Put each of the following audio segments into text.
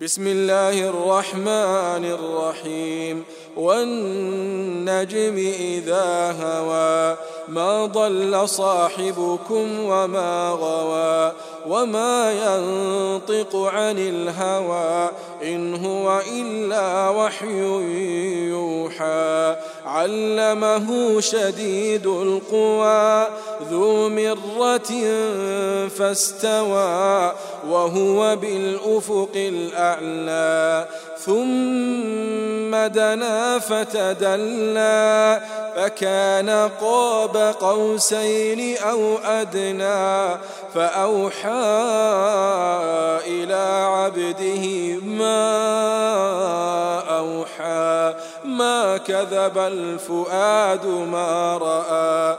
بسم الله الرحمن الرحيم والنجم إذا هوى ما ضل صاحبكم وما غوى وما ينطق عن الهوى إن هو إلا وحي يوحى علمه شديد القوى ذو مرة فاستوى وهو بالأفق الأعلى ثم دنا فتدلى فكان قاب قوسين أو أدنى فأوحى إلى عبده ما أوحى ما كذب الفؤاد ما رأى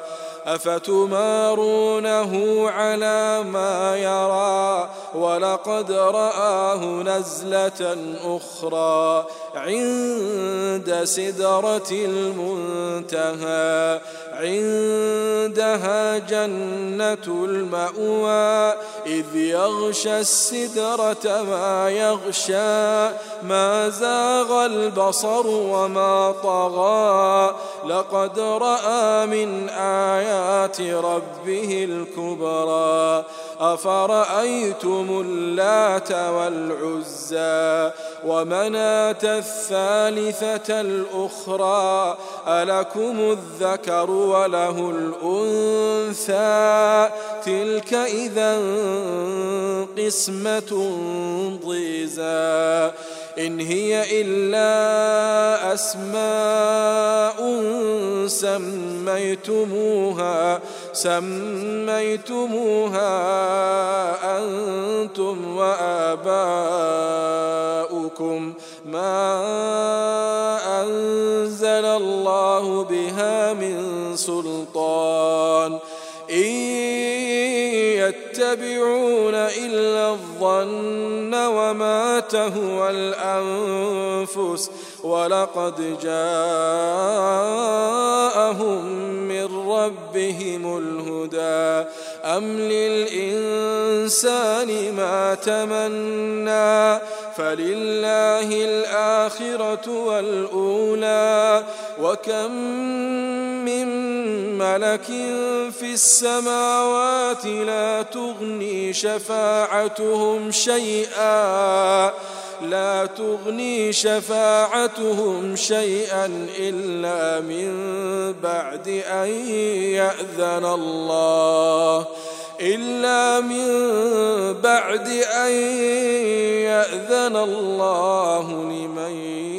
أفتمارونه على ما يرى ولقد رآه نزلة أخرى عند سدرة المنتهى عندها جنة المأوى إذ يغشى السدرة ما يغشى ما زاغ البصر وما طغى لقد رأى من آيات ربه الكبرى أفرأيتم اللات والعزى ومناة الثالثة الأخرى ألكم الذكر وله الأنثى تلك إذا قسمة ضيزى إن هي إلا أسماء سميتموها أنتم وآباؤكم ما أنزل الله بها من سلطان إن يتبعون إلا الظن وما تهوى الأنفس ولقد جاءهم من ربهم الهدى أم للإنسان ما تمنى فلله الآخرة والأولى وكم من ملك في السماوات لا تغني شفاعتهم شيئا إلا من بعد أن يأذن الله لمن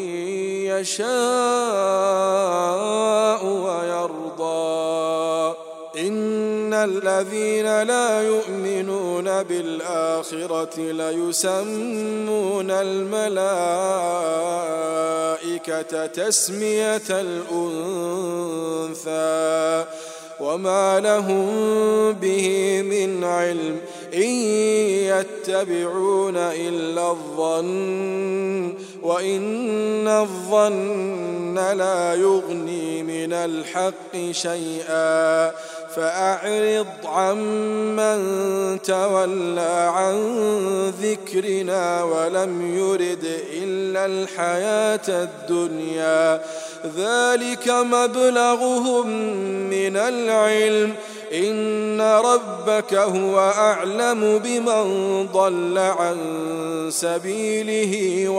يشاء ويرضى إن الذين لا يؤمنون بالآخرة ليسمون الملائكة تسمية الأنثى وما لهم به من علم إن يتبعون إلا الظن وإن الظن لا يغني من الحق شيئا فأعرض عمن تولى عن ذكرنا ولم يرد إلا الحياة الدنيا ذلك مبلغهم من العلم إن ربك هو أعلم بمن ضل عن سبيله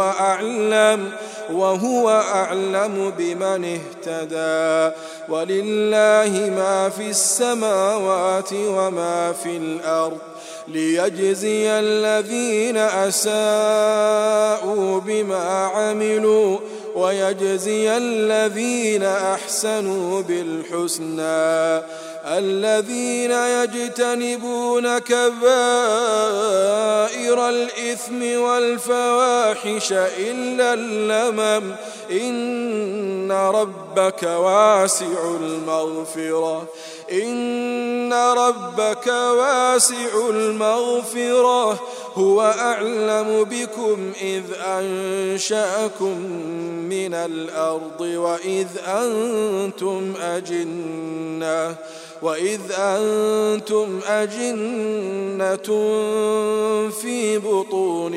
وهو أعلم بمن اهتدى ولله ما في السماوات وما في الأرض ليجزي الذين أساءوا بما عملوا ويجزي الذين أحسنوا بالحسنى الذين يجتنبون كبائر الإثم والفواحش إلا اللمم إن ربك واسع المغفرة هو أعلم بكم إذ أنشأكم من الأرض وإذ أنتم أجنة وإذ أنتم أجنة في بطون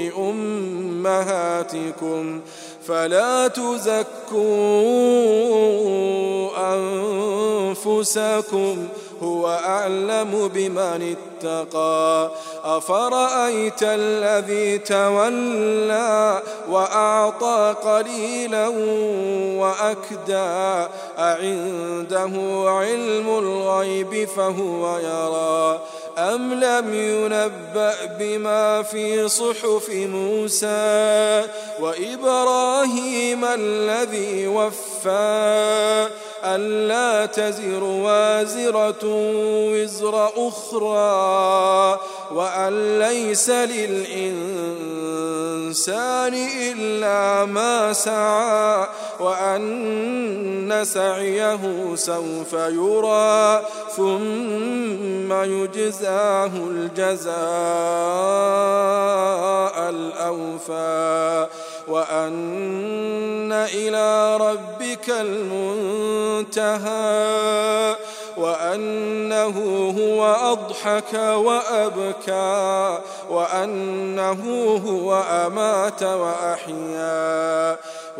أمهاتكم فلا تزكوا أنفسكم هو أعلم بمن اتقى أفرأيت الذي تولى وأعطى قليلا وأكدى أعنده علم الغيب فهو يرى أم لم ينبأ بما في صحف موسى وإبراهيم الذي وفى ألا تزر وازرة وزر أخرى وأن ليس للإنسان إلا ما سعى وأن سعيه سوف يرى ثم يجزاه الجزاء الأوفى وأن إلى ربك المنتهى وأنه هو أضحك وأبكى وأنه هو أمات وأحيا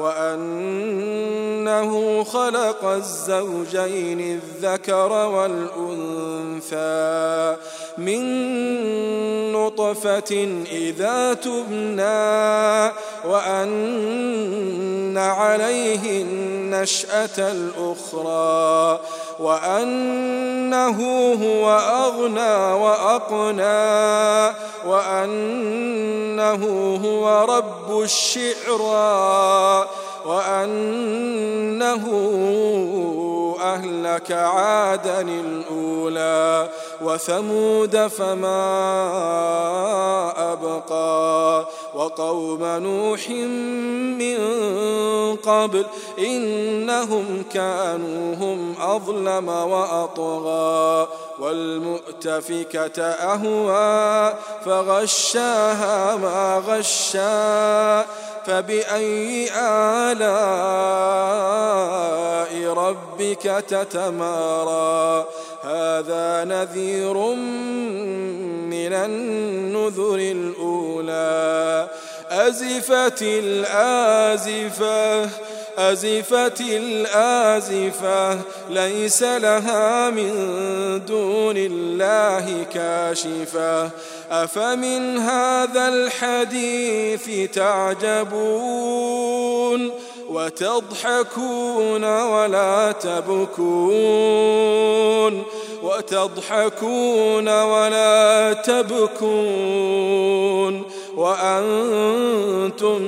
وأنه خلق الزوجين الذكر والأنثى من نطفة إذا تبنى وأن عليه النشأة الأخرى وأنه هو أغنى وأقنى وأنه هو رب الشعرى وأنه أهلك عادا الأولى وثمود فما أبقى وقوم نوح من قبل إنهم كانوا هم أظلم وأطغى والمؤتفكة أهوى فغشاها ما غشا فبأي آلاء ربك تتمارى هذا نذير من النذر الأولى أزفت الآزفة ليس لها من دون الله كاشفة أفمن هذا الحديث تعجبون وتضحكون ولا تبكون وأنتم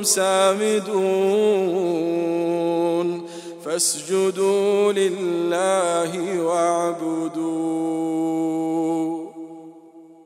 سامدون فاسجدوا لله واعبدوا